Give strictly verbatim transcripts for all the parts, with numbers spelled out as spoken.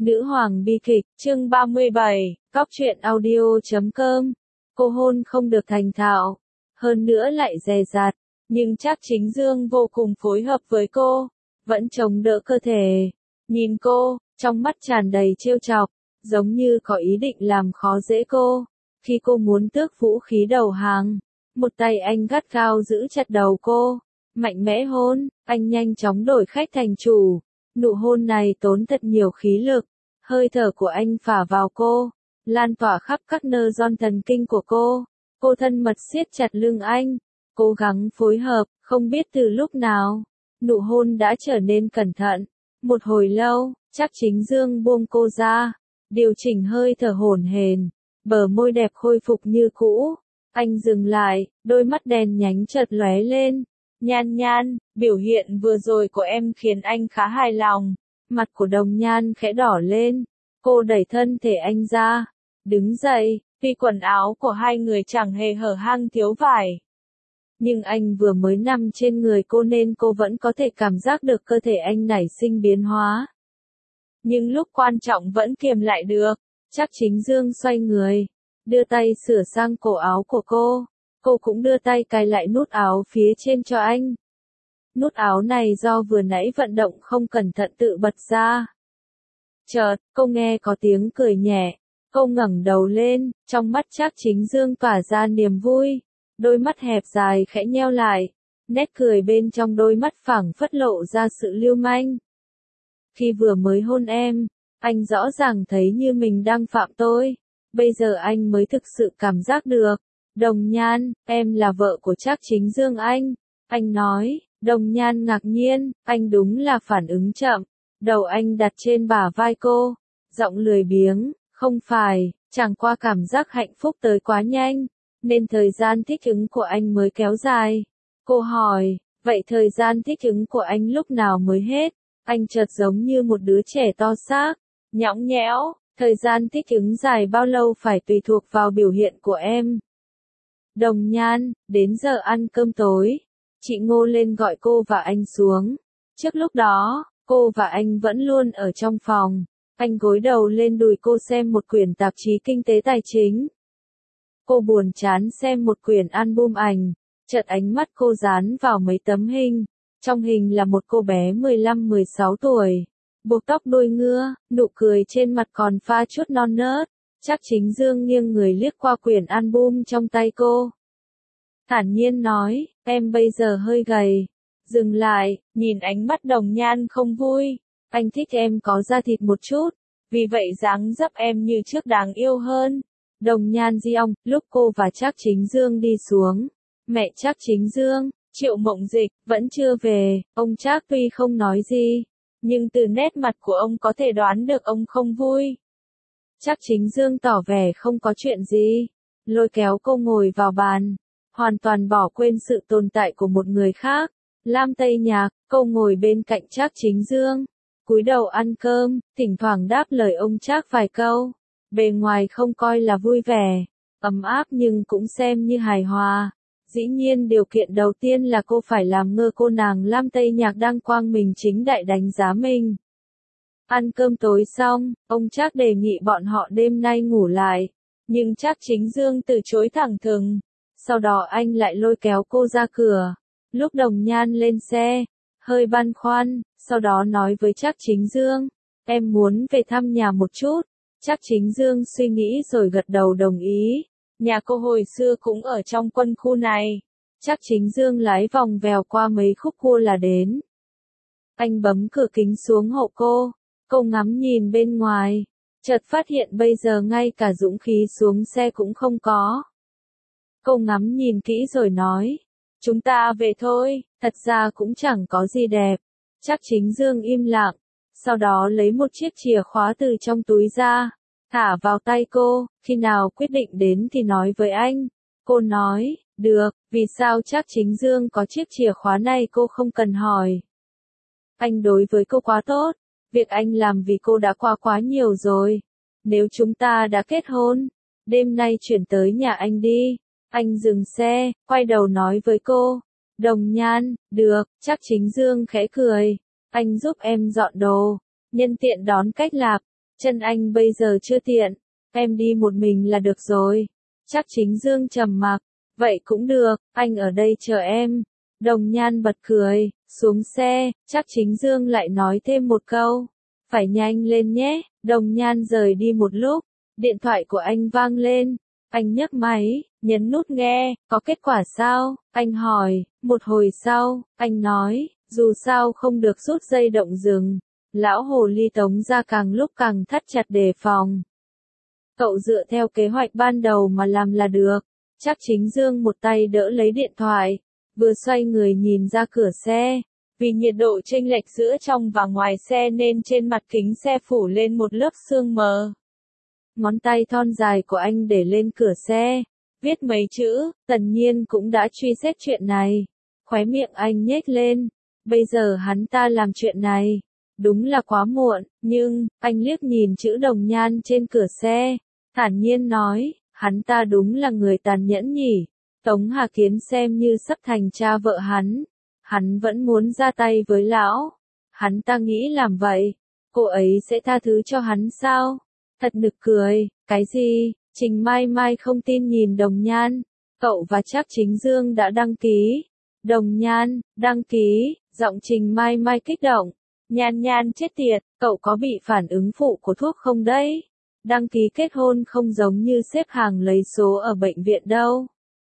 Nữ hoàng bi kịch, chương ba mươi bảy, cóc truyện audio chấm com. Cô hôn không được thành thạo, hơn nữa lại dè dặt, nhưng Trác Chính Dương vô cùng phối hợp với cô, vẫn chống đỡ cơ thể. Nhìn cô, trong mắt tràn đầy trêu chọc, giống như có ý định làm khó dễ cô. Khi cô muốn tước vũ khí đầu hàng, một tay anh gắt gao giữ chặt đầu cô, mạnh mẽ hôn, anh nhanh chóng đổi khách thành chủ. Nụ hôn này tốn thật nhiều khí lực, hơi thở của anh phả vào cô, lan tỏa khắp các nơ ron thần kinh của cô. Cô thân mật siết chặt lưng anh, cố gắng phối hợp, không biết từ lúc nào, nụ hôn đã trở nên cẩn thận. Một hồi lâu, Trác Chính Dương buông cô ra, điều chỉnh hơi thở hổn hển, bờ môi đẹp khôi phục như cũ. Anh dừng lại, đôi mắt đèn nhánh chợt lóe lên. Nhan Nhan, biểu hiện vừa rồi của em khiến anh khá hài lòng. Mặt của Đồng Nhan khẽ đỏ lên, cô đẩy thân thể anh ra, đứng dậy, tuy quần áo của hai người chẳng hề hở hang thiếu vải. Nhưng anh vừa mới nằm trên người cô nên cô vẫn có thể cảm giác được cơ thể anh nảy sinh biến hóa. Nhưng lúc quan trọng vẫn kiềm lại được. Trác Chính Dương xoay người, đưa tay sửa sang cổ áo của cô. Cô cũng đưa tay cài lại nút áo phía trên cho anh. Nút áo này do vừa nãy vận động không cẩn thận tự bật ra. Chợt, cô nghe có tiếng cười nhẹ. Cô ngẩng đầu lên, trong mắt Trác Chính Dương tỏa ra niềm vui. Đôi mắt hẹp dài khẽ nheo lại. Nét cười bên trong đôi mắt phảng phất lộ ra sự lưu manh. Khi vừa mới hôn em, anh rõ ràng thấy như mình đang phạm tội. Bây giờ anh mới thực sự cảm giác được. Đồng Nhan, em là vợ của Trác Chính Dương anh. Anh nói. Đồng Nhan ngạc nhiên, anh đúng là phản ứng chậm. Đầu anh đặt trên bả vai cô, giọng lười biếng, không phải, chẳng qua cảm giác hạnh phúc tới quá nhanh, nên thời gian thích ứng của anh mới kéo dài. Cô hỏi, vậy thời gian thích ứng của anh lúc nào mới hết? Anh chợt giống như một đứa trẻ to xác, nhõng nhẽo, thời gian thích ứng dài bao lâu phải tùy thuộc vào biểu hiện của em. Đồng Nhan, đến giờ ăn cơm tối. Chị Ngô lên gọi cô và anh xuống. Trước lúc đó, cô và anh vẫn luôn ở trong phòng. Anh gối đầu lên đùi cô xem một quyển tạp chí kinh tế tài chính. Cô buồn chán xem một quyển album ảnh. Chợt ánh mắt cô dán vào mấy tấm hình. Trong hình là một cô bé mười lăm mười sáu tuổi. Buộc tóc đuôi ngựa, nụ cười trên mặt còn pha chút non nớt. Trác Chính Dương nghiêng người liếc qua quyển album trong tay cô. Thản nhiên nói, em bây giờ hơi gầy. Dừng lại, nhìn ánh mắt Đồng Nhan không vui. Anh thích em có da thịt một chút, vì vậy dáng dấp em như trước đáng yêu hơn. Đồng Nhan di ong, lúc cô và Trác Chính Dương đi xuống. Mẹ Trác Chính Dương, Triệu Mộng Dịch, vẫn chưa về. Ông Trác tuy không nói gì, nhưng từ nét mặt của ông có thể đoán được ông không vui. Trác Chính Dương tỏ vẻ không có chuyện gì, lôi kéo cô ngồi vào bàn. Hoàn toàn bỏ quên sự tồn tại của một người khác. Lam Tây Nhạc, cô ngồi bên cạnh Trác Chính Dương, cúi đầu ăn cơm, thỉnh thoảng đáp lời ông Trác vài câu. Bề ngoài không coi là vui vẻ, ấm áp nhưng cũng xem như hài hòa. Dĩ nhiên điều kiện đầu tiên là cô phải làm ngơ cô nàng Lam Tây Nhạc đang quang minh chính đại đánh giá mình. Ăn cơm tối xong, ông Trác đề nghị bọn họ đêm nay ngủ lại, nhưng Trác Chính Dương từ chối thẳng thừng. Sau đó anh lại lôi kéo cô ra cửa. Lúc Đồng Nhan lên xe, hơi băn khoăn, sau đó nói với Trác Chính Dương, em muốn về thăm nhà một chút. Trác Chính Dương suy nghĩ rồi gật đầu đồng ý. Nhà cô hồi xưa cũng ở trong quân khu này. Trác Chính Dương lái vòng vèo qua mấy khúc cua là đến. Anh bấm cửa kính xuống hộ cô. Cô ngắm nhìn bên ngoài, chợt phát hiện bây giờ ngay cả dũng khí xuống xe cũng không có. Cô ngắm nhìn kỹ rồi nói, chúng ta về thôi, thật ra cũng chẳng có gì đẹp. Trác Chính Dương im lặng, sau đó lấy một chiếc chìa khóa từ trong túi ra, thả vào tay cô, khi nào quyết định đến thì nói với anh. Cô nói, được, vì sao Trác Chính Dương có chiếc chìa khóa này cô không cần hỏi. Anh đối với cô quá tốt, việc anh làm vì cô đã qua quá nhiều rồi. Nếu chúng ta đã kết hôn, đêm nay chuyển tới nhà anh đi. Anh dừng xe, quay đầu nói với cô. Đồng Nhan, được, Trác Chính Dương khẽ cười. Anh giúp em dọn đồ, nhân tiện đón Cách Lạc. Chân anh bây giờ chưa tiện, em đi một mình là được rồi. Trác Chính Dương trầm mặc, vậy cũng được, anh ở đây chờ em. Đồng Nhan bật cười, xuống xe, Trác Chính Dương lại nói thêm một câu, phải nhanh lên nhé. Đồng Nhan rời đi một lúc, điện thoại của anh vang lên, anh nhấc máy, nhấn nút nghe, có kết quả sao? Anh hỏi, một hồi sau, anh nói, dù sao không được rút dây động rừng. Lão hồ ly Tống ra càng lúc càng thắt chặt đề phòng. Cậu dựa theo kế hoạch ban đầu mà làm là được. Trác Chính Dương một tay đỡ lấy điện thoại, vừa xoay người nhìn ra cửa xe. Vì nhiệt độ chênh lệch giữa trong và ngoài xe nên trên mặt kính xe phủ lên một lớp sương mờ. Ngón tay thon dài của anh để lên cửa xe, viết mấy chữ, Tần Nhiên cũng đã truy xét chuyện này. Khóe miệng anh nhếch lên, bây giờ hắn ta làm chuyện này, đúng là quá muộn, nhưng, anh liếc nhìn chữ Đồng Nhan trên cửa xe, thản nhiên nói, hắn ta đúng là người tàn nhẫn nhỉ. Tống Hà Kiến xem như sắp thành cha vợ hắn, hắn vẫn muốn ra tay với lão. Hắn ta nghĩ làm vậy, cô ấy sẽ tha thứ cho hắn sao? Thật nực cười, cái gì? Trình Mai Mai không tin nhìn Đồng Nhan, cậu và Trác Chính Dương đã đăng ký. Đồng Nhan, đăng ký, giọng Trình Mai Mai kích động. Nhan Nhan chết tiệt, cậu có bị phản ứng phụ của thuốc không đấy? Đăng ký kết hôn không giống như xếp hàng lấy số ở bệnh viện đâu.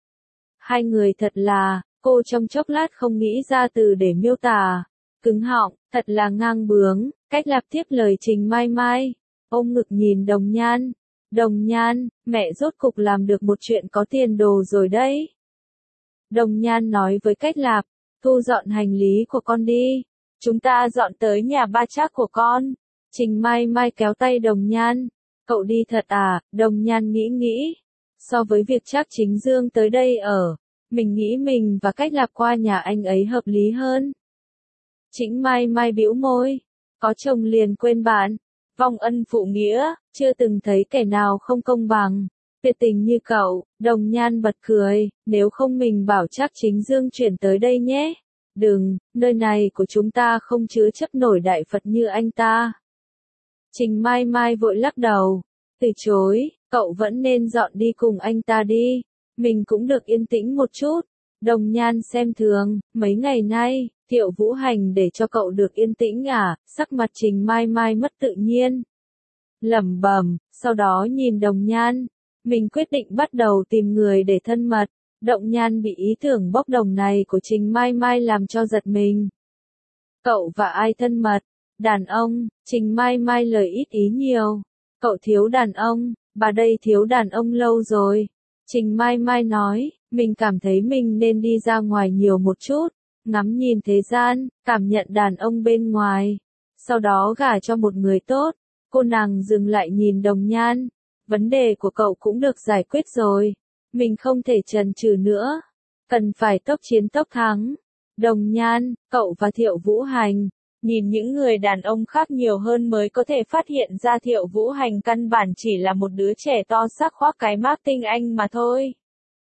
Hai người thật là, cô trong chốc lát không nghĩ ra từ để miêu tả. Cứng họng, thật là ngang bướng, cách lặp tiếp lời Trình Mai Mai. Ôm ngực nhìn Đồng Nhan. Đồng Nhan, mẹ rốt cục làm được một chuyện có tiền đồ rồi đấy. Đồng Nhan nói với Cách Lạp, thu dọn hành lý của con đi. Chúng ta dọn tới nhà ba Trác của con. Trình Mai Mai kéo tay Đồng Nhan. Cậu đi thật à? Đồng Nhan nghĩ nghĩ. So với việc Trác Chính Dương tới đây ở, mình nghĩ mình và Cách Lạp qua nhà anh ấy hợp lý hơn. Trình Mai Mai bĩu môi. Có chồng liền quên bạn. Vong ân phụ nghĩa, chưa từng thấy kẻ nào không công bằng. Tuyệt tình như cậu. Đồng Nhan bật cười, nếu không mình bảo Trác Chính Dương chuyển tới đây nhé. Đừng, nơi này của chúng ta không chứa chấp nổi đại Phật như anh ta. Trình Mai Mai vội lắc đầu, từ chối, cậu vẫn nên dọn đi cùng anh ta đi, mình cũng được yên tĩnh một chút. Đồng Nhan xem thường, mấy ngày nay, Thiệu Vũ Hành để cho cậu được yên tĩnh à? Sắc mặt Trình Mai Mai mất tự nhiên. Lẩm bẩm, sau đó nhìn Đồng Nhan, mình quyết định bắt đầu tìm người để thân mật. Động Nhan bị ý tưởng bốc đồng này của Trình Mai Mai làm cho giật mình. Cậu và ai thân mật? Đàn ông. Trình Mai Mai lời ít ý nhiều. Cậu thiếu đàn ông, bà đây thiếu đàn ông lâu rồi. Trình Mai Mai nói, mình cảm thấy mình nên đi ra ngoài nhiều một chút, ngắm nhìn thế gian, cảm nhận đàn ông bên ngoài. Sau đó gả cho một người tốt. Cô nàng dừng lại nhìn Đồng Nhan. Vấn đề của cậu cũng được giải quyết rồi. Mình không thể chần chừ nữa. Cần phải tốc chiến tốc thắng. Đồng Nhan, cậu và Thiệu Vũ Hành. Nhìn những người đàn ông khác nhiều hơn mới có thể phát hiện ra Thiệu Vũ Hành căn bản chỉ là một đứa trẻ to xác khoác cái mác tinh anh mà thôi.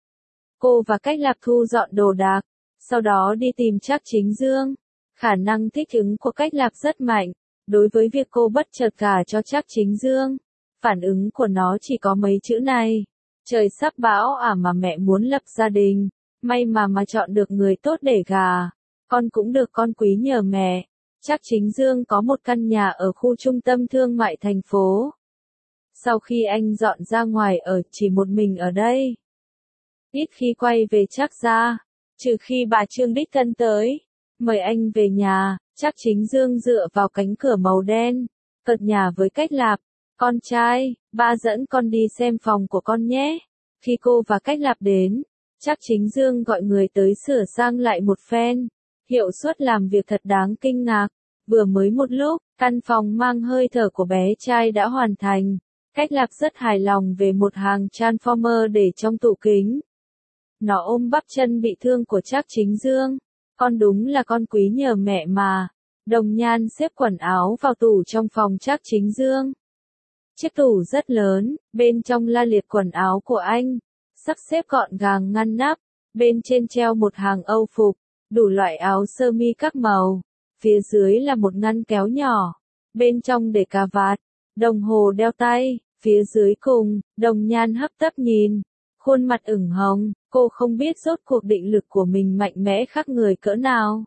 Cô và Cách Lạp thu dọn đồ đạc, sau đó đi tìm Trác Chính Dương. Khả năng thích ứng của Cách Lạp rất mạnh. Đối với việc cô bất chợt gả cho Trác Chính Dương, phản ứng của nó chỉ có mấy chữ này. Trời sắp bão à mà mẹ muốn lập gia đình, may mà mà chọn được người tốt để gả. Con cũng được con quý nhờ mẹ. Trác Chính Dương có một căn nhà ở khu trung tâm thương mại thành phố. Sau khi anh dọn ra ngoài ở chỉ một mình ở đây, ít khi quay về Trác gia, trừ khi bà Trương đích thân tới, mời anh về nhà. Trác Chính Dương dựa vào cánh cửa màu đen, cợt nhả với Cách Lạp. Con trai, ba dẫn con đi xem phòng của con nhé. Khi cô và Cách Lạp đến, Trác Chính Dương gọi người tới sửa sang lại một phen. Hiệu suất làm việc thật đáng kinh ngạc. Vừa mới một lúc, căn phòng mang hơi thở của bé trai đã hoàn thành. Cách Lạp rất hài lòng về một hàng Transformer để trong tủ kính. Nó ôm bắp chân bị thương của Trác Chính Dương. Con đúng là con quý nhờ mẹ mà. Đồng Nhan xếp quần áo vào tủ trong phòng Trác Chính Dương. Chiếc tủ rất lớn, bên trong la liệt quần áo của anh, sắp xếp gọn gàng ngăn nắp, bên trên treo một hàng âu phục, đủ loại áo sơ mi các màu, phía dưới là một ngăn kéo nhỏ, bên trong để cà vạt, Đồng hồ đeo tay, phía dưới cùng, Đồng Nhan hấp tấp nhìn, khuôn mặt ửng hồng, cô không biết rốt cuộc định lực của mình mạnh mẽ khác người cỡ nào.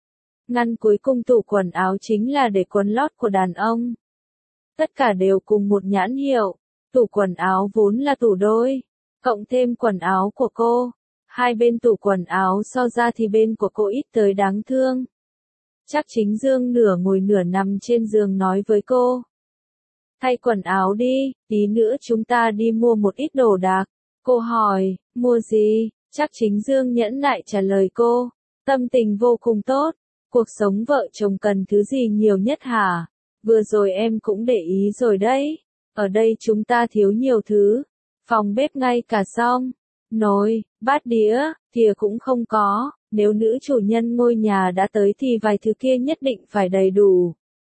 Ngăn cuối cùng tủ quần áo chính là để quần lót của đàn ông. Tất cả đều cùng một nhãn hiệu, tủ quần áo vốn là tủ đôi, cộng thêm quần áo của cô. Hai bên tủ quần áo so ra thì bên của cô ít tới đáng thương. Chắc Chính Dương nửa ngồi nửa nằm trên giường nói với cô. Thay quần áo đi, tí nữa chúng ta đi mua một ít đồ đạc. Cô hỏi, mua gì? Chắc Chính Dương nhẫn nại trả lời cô. Tâm tình vô cùng tốt. Cuộc sống vợ chồng cần thứ gì nhiều nhất hả? Vừa rồi em cũng để ý rồi đấy. Ở đây chúng ta thiếu nhiều thứ. Phòng bếp ngay cả xong. Nồi, bát đĩa, thìa cũng không có. Nếu nữ chủ nhân ngôi nhà đã tới thì vài thứ kia nhất định phải đầy đủ.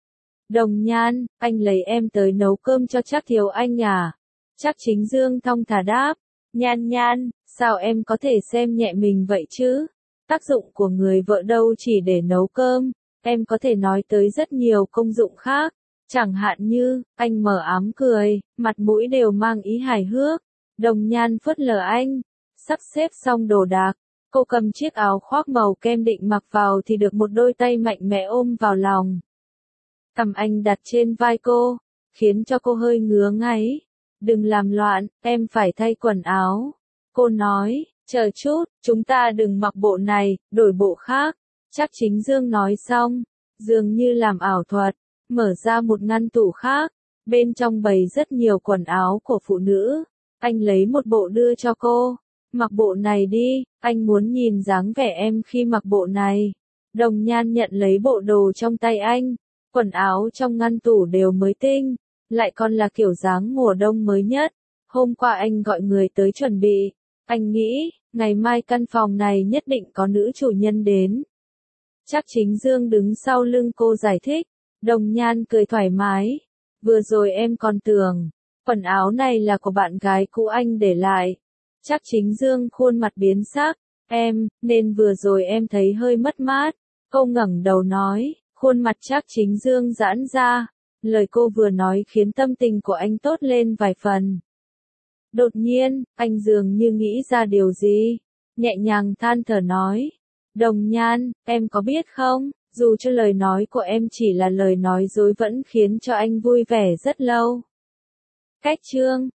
Đồng Nhan, anh lấy em tới nấu cơm cho Trác Thiếu Anh à? Trác Chính Dương thong thả đáp. Nhan Nhan, sao em có thể xem nhẹ mình vậy chứ? Tác dụng của người vợ đâu chỉ để nấu cơm, em có thể nói tới rất nhiều công dụng khác. Chẳng hạn như, anh mở ám cười, mặt mũi đều mang ý hài hước. Đồng Nhan phớt lờ anh, sắp xếp xong đồ đạc. Cô cầm chiếc áo khoác màu kem định mặc vào thì được một đôi tay mạnh mẽ ôm vào lòng. Cầm anh đặt trên vai cô, khiến cho cô hơi ngứa ngáy. Đừng làm loạn, em phải thay quần áo. Cô nói, chờ chút, chúng ta đừng mặc bộ này, đổi bộ khác. Chắc Chính Dương nói xong, dường như làm ảo thuật, mở ra một ngăn tủ khác. Bên trong bày rất nhiều quần áo của phụ nữ. Anh lấy một bộ đưa cho cô. Mặc bộ này đi, anh muốn nhìn dáng vẻ em khi mặc bộ này. Đồng Nhan nhận lấy bộ đồ trong tay anh. Quần áo trong ngăn tủ đều mới tinh, lại còn là kiểu dáng mùa đông mới nhất. Hôm qua anh gọi người tới chuẩn bị. Anh nghĩ, ngày mai căn phòng này nhất định có nữ chủ nhân đến. Chắc Chính Dương đứng sau lưng cô giải thích. Đồng Nhan cười thoải mái. Vừa rồi em còn tưởng, quần áo này là của bạn gái cũ anh để lại. Chắc Chính Dương khuôn mặt biến sắc. Em, nên vừa rồi em thấy hơi mất mát. Cô ngẩng đầu nói, khuôn mặt Trác Chính Dương giãn ra. Lời cô vừa nói khiến tâm tình của anh tốt lên vài phần. Đột nhiên, anh dường như nghĩ ra điều gì. Nhẹ nhàng than thở nói. Đồng Nhan, em có biết không, dù cho lời nói của em chỉ là lời nói dối vẫn khiến cho anh vui vẻ rất lâu. Cách chương